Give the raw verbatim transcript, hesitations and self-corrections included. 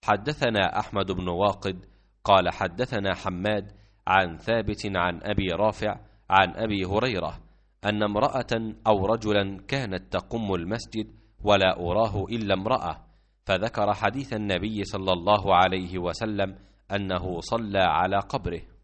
حدثنا أحمد بن واقد قال حدثنا حماد عن ثابت عن أبي رافع عن أبي هريرة أن امرأة أو رجلا كانت تقم المسجد ولا أراه إلا امرأة، فذكر حديث النبي صلى الله عليه وسلم أنه صلى على قبره.